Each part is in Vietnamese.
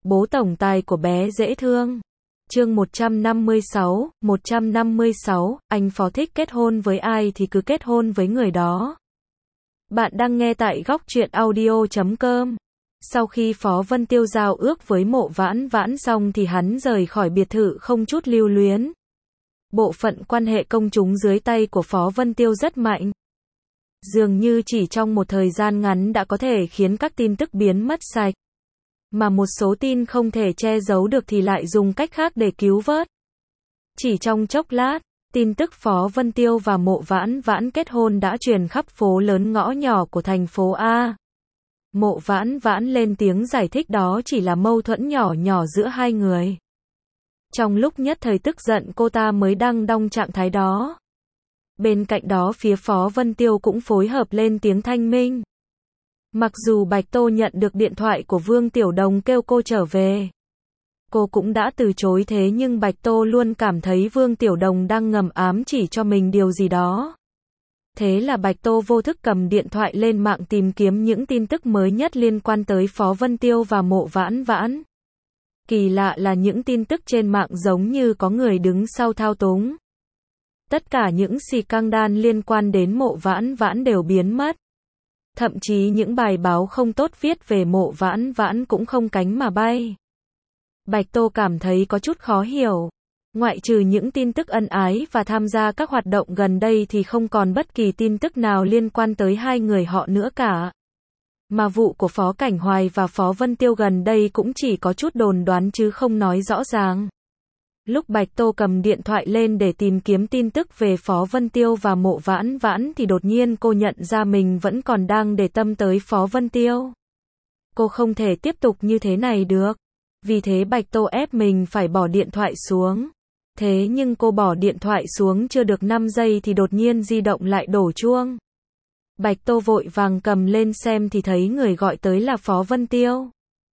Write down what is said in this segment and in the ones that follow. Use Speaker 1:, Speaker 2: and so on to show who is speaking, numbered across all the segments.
Speaker 1: Bố tổng tài của bé dễ thương. Chương 156, anh Phó thích kết hôn với ai thì cứ kết hôn với người đó. Bạn đang nghe tại góc truyện audio.com. Sau khi Phó Vân Tiêu giao ước với Mộ Vãn Vãn xong thì hắn rời khỏi biệt thự không chút lưu luyến. Bộ phận quan hệ công chúng dưới tay của Phó Vân Tiêu rất mạnh. Dường như chỉ trong một thời gian ngắn đã có thể khiến các tin tức biến mất sạch. Mà một số tin không thể che giấu được thì lại dùng cách khác để cứu vớt. Chỉ trong chốc lát, tin tức Phó Vân Tiêu và Mộ Vãn Vãn kết hôn đã truyền khắp phố lớn ngõ nhỏ của thành phố A. Mộ Vãn Vãn lên tiếng giải thích đó chỉ là mâu thuẫn nhỏ nhỏ giữa hai người. Trong lúc nhất thời tức giận cô ta mới đăng đong trạng thái đó. Bên cạnh đó phía Phó Vân Tiêu cũng phối hợp lên tiếng thanh minh. Mặc dù Bạch Tô nhận được điện thoại của Vương Tiểu Đồng kêu cô trở về. Cô cũng đã từ chối thế nhưng Bạch Tô luôn cảm thấy Vương Tiểu Đồng đang ngầm ám chỉ cho mình điều gì đó. Thế là Bạch Tô vô thức cầm điện thoại lên mạng tìm kiếm những tin tức mới nhất liên quan tới Phó Vân Tiêu và Mộ Vãn Vãn. Kỳ lạ là những tin tức trên mạng giống như có người đứng sau thao túng. Tất cả những scandal liên quan đến Mộ Vãn Vãn đều biến mất. Thậm chí những bài báo không tốt viết về Mộ Vãn Vãn cũng không cánh mà bay. Bạch Tô cảm thấy có chút khó hiểu. Ngoại trừ những tin tức ân ái và tham gia các hoạt động gần đây thì không còn bất kỳ tin tức nào liên quan tới hai người họ nữa cả. Mà vụ của Phó Cảnh Hoài và Phó Vân Tiêu gần đây cũng chỉ có chút đồn đoán chứ không nói rõ ràng. Lúc Bạch Tô cầm điện thoại lên để tìm kiếm tin tức về Phó Vân Tiêu và Mộ Vãn Vãn thì đột nhiên cô nhận ra mình vẫn còn đang để tâm tới Phó Vân Tiêu. Cô không thể tiếp tục như thế này được. Vì thế Bạch Tô ép mình phải bỏ điện thoại xuống. Thế nhưng cô bỏ điện thoại xuống chưa được 5 giây thì đột nhiên di động lại đổ chuông. Bạch Tô vội vàng cầm lên xem thì thấy người gọi tới là Phó Vân Tiêu.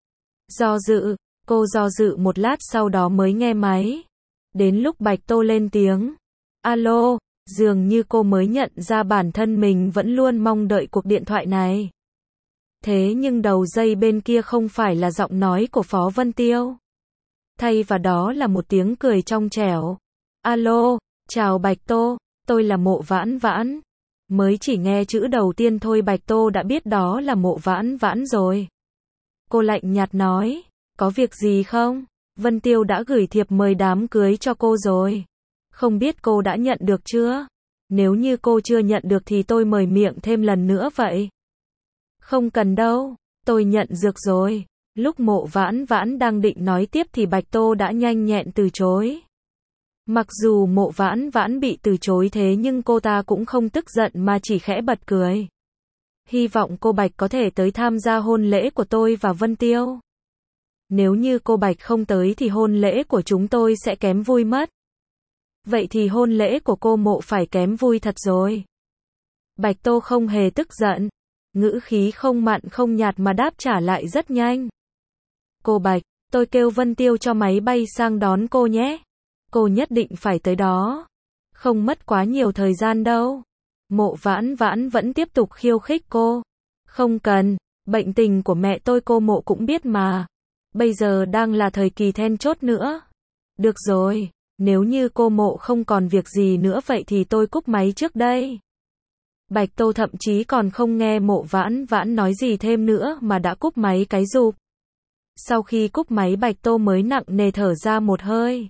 Speaker 1: Cô do dự một lát sau đó mới nghe máy. Đến lúc Bạch Tô lên tiếng. Alo, dường như cô mới nhận ra bản thân mình vẫn luôn mong đợi cuộc điện thoại này. Thế nhưng đầu dây bên kia không phải là giọng nói của Phó Vân Tiêu. Thay vào đó là một tiếng cười trong trẻo. Alo, chào Bạch Tô, tôi là Mộ Vãn Vãn. Mới chỉ nghe chữ đầu tiên thôi Bạch Tô đã biết đó là Mộ Vãn Vãn rồi. Cô lạnh nhạt nói, có việc gì không? Vân Tiêu đã gửi thiệp mời đám cưới cho cô rồi. Không biết cô đã nhận được chưa? Nếu như cô chưa nhận được thì tôi mời miệng thêm lần nữa vậy. Không cần đâu, tôi nhận được rồi. Lúc Mộ Vãn Vãn đang định nói tiếp thì Bạch Tô đã nhanh nhẹn từ chối. Mặc dù Mộ Vãn Vãn bị từ chối thế nhưng cô ta cũng không tức giận mà chỉ khẽ bật cười. Hy vọng cô Bạch có thể tới tham gia hôn lễ của tôi và Vân Tiêu. Nếu như cô Bạch không tới thì hôn lễ của chúng tôi sẽ kém vui mất. Vậy thì hôn lễ của cô Mộ phải kém vui thật rồi. Bạch Tô không hề tức giận. Ngữ khí không mặn không nhạt mà đáp trả lại rất nhanh. Cô Bạch, tôi kêu Vân Tiêu cho máy bay sang đón cô nhé. Cô nhất định phải tới đó. Không mất quá nhiều thời gian đâu. Mộ Vãn Vãn vẫn tiếp tục khiêu khích cô. Không cần, bệnh tình của mẹ tôi cô Mộ cũng biết mà. Bây giờ đang là thời kỳ then chốt nữa. Được rồi, nếu như cô Mộ không còn việc gì nữa vậy thì tôi cúp máy trước đây. Bạch Tô thậm chí còn không nghe Mộ Vãn Vãn nói gì thêm nữa mà đã cúp máy cái rụp. Sau khi cúp máy Bạch Tô mới nặng nề thở ra một hơi.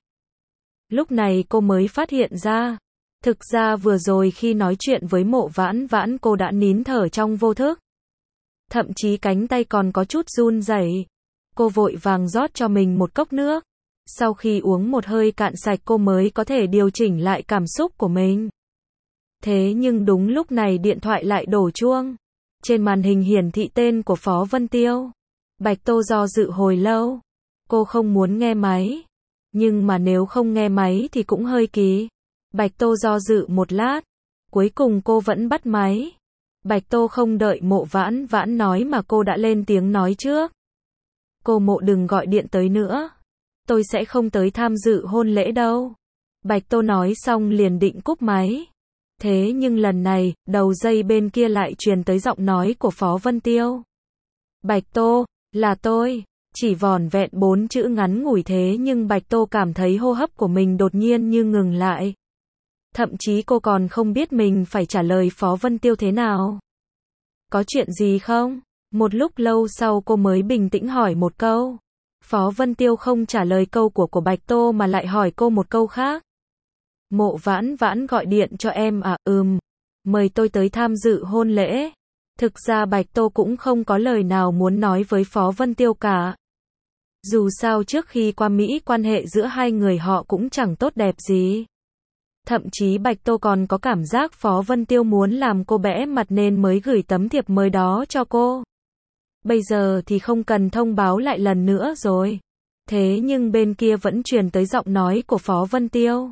Speaker 1: Lúc này cô mới phát hiện ra. Thực ra vừa rồi khi nói chuyện với Mộ Vãn Vãn cô đã nín thở trong vô thức. Thậm chí cánh tay còn có chút run rẩy. Cô vội vàng rót cho mình một cốc nước. Sau khi uống một hơi cạn sạch cô mới có thể điều chỉnh lại cảm xúc của mình. Thế nhưng đúng lúc này điện thoại lại đổ chuông. Trên màn hình hiển thị tên của Phó Vân Tiêu. Bạch Tô do dự hồi lâu. Cô không muốn nghe máy. Nhưng mà nếu không nghe máy thì cũng hơi kỳ. Bạch Tô do dự một lát. Cuối cùng cô vẫn bắt máy. Bạch Tô không đợi Mộ Vãn Vãn nói mà cô đã lên tiếng nói trước. Cô Mộ đừng gọi điện tới nữa. Tôi sẽ không tới tham dự hôn lễ đâu. Bạch Tô nói xong liền định cúp máy. Thế nhưng lần này, đầu dây bên kia lại truyền tới giọng nói của Phó Vân Tiêu. Bạch Tô, là tôi. Chỉ vỏn vẹn 4 chữ ngắn ngủi thế nhưng Bạch Tô cảm thấy hô hấp của mình đột nhiên như ngừng lại. Thậm chí cô còn không biết mình phải trả lời Phó Vân Tiêu thế nào. Có chuyện gì không? Một lúc lâu sau cô mới bình tĩnh hỏi một câu. Phó Vân Tiêu không trả lời câu của Bạch Tô mà lại hỏi cô một câu khác. Mộ Vãn Vãn gọi điện cho em à? Mời tôi tới tham dự hôn lễ. Thực ra Bạch Tô cũng không có lời nào muốn nói với Phó Vân Tiêu cả. Dù sao trước khi qua Mỹ quan hệ giữa hai người họ cũng chẳng tốt đẹp gì. Thậm chí Bạch Tô còn có cảm giác Phó Vân Tiêu muốn làm cô bẽ mặt nên mới gửi tấm thiệp mời đó cho cô. Bây giờ thì không cần thông báo lại lần nữa rồi. Thế nhưng bên kia vẫn truyền tới giọng nói của Phó Vân Tiêu.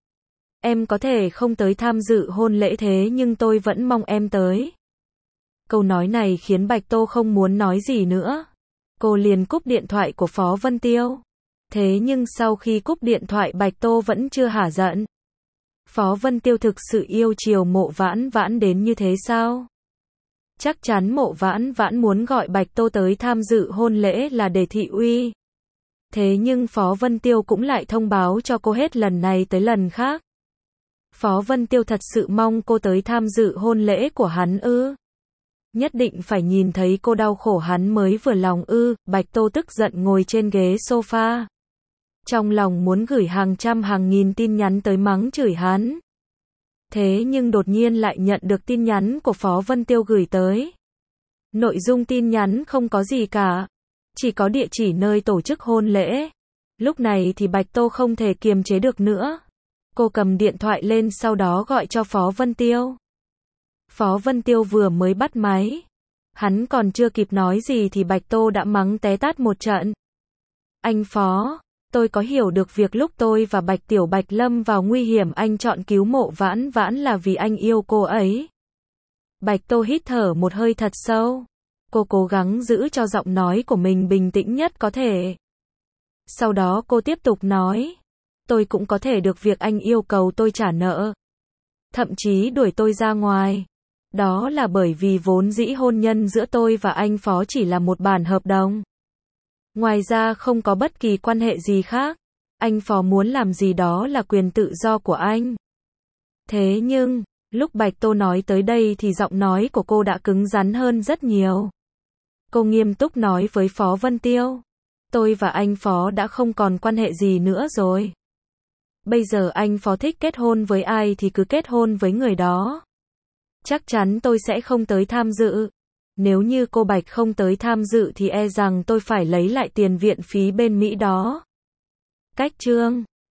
Speaker 1: Em có thể không tới tham dự hôn lễ thế nhưng tôi vẫn mong em tới. Câu nói này khiến Bạch Tô không muốn nói gì nữa. Cô liền cúp điện thoại của Phó Vân Tiêu. Thế nhưng sau khi cúp điện thoại Bạch Tô vẫn chưa hả giận. Phó Vân Tiêu thực sự yêu chiều Mộ Vãn Vãn đến như thế sao? Chắc chắn Mộ Vãn Vãn muốn gọi Bạch Tô tới tham dự hôn lễ là để thị uy. Thế nhưng Phó Vân Tiêu cũng lại thông báo cho cô hết lần này tới lần khác. Phó Vân Tiêu thật sự mong cô tới tham dự hôn lễ của hắn ư? Nhất định phải nhìn thấy cô đau khổ hắn mới vừa lòng ư? Bạch Tô tức giận ngồi trên ghế sofa. Trong lòng muốn gửi hàng trăm hàng nghìn tin nhắn tới mắng chửi hắn. Thế nhưng đột nhiên lại nhận được tin nhắn của Phó Vân Tiêu gửi tới. Nội dung tin nhắn không có gì cả. Chỉ có địa chỉ nơi tổ chức hôn lễ. Lúc này thì Bạch Tô không thể kiềm chế được nữa. Cô cầm điện thoại lên sau đó gọi cho Phó Vân Tiêu. Phó Vân Tiêu vừa mới bắt máy. Hắn còn chưa kịp nói gì thì Bạch Tô đã mắng té tát một trận. Anh Phó, tôi có hiểu được việc lúc tôi và Bạch Tiểu Bạch lâm vào nguy hiểm anh chọn cứu Mộ Vãn Vãn là vì anh yêu cô ấy. Bạch Tô hít thở một hơi thật sâu. Cô cố gắng giữ cho giọng nói của mình bình tĩnh nhất có thể. Sau đó cô tiếp tục nói. Tôi cũng có thể được việc anh yêu cầu tôi trả nợ. Thậm chí đuổi tôi ra ngoài. Đó là bởi vì vốn dĩ hôn nhân giữa tôi và anh Phó chỉ là một bản hợp đồng. Ngoài ra không có bất kỳ quan hệ gì khác. Anh Phó muốn làm gì đó là quyền tự do của anh. Thế nhưng, lúc Bạch Tô nói tới đây thì giọng nói của cô đã cứng rắn hơn rất nhiều. Cô nghiêm túc nói với Phó Vân Tiêu. Tôi và anh Phó đã không còn quan hệ gì nữa rồi. Bây giờ anh Phó thích kết hôn với ai thì cứ kết hôn với người đó. Chắc chắn tôi sẽ không tới tham dự. Nếu như cô Bạch không tới tham dự thì e rằng tôi phải lấy lại tiền viện phí bên Mỹ đó. Cách chương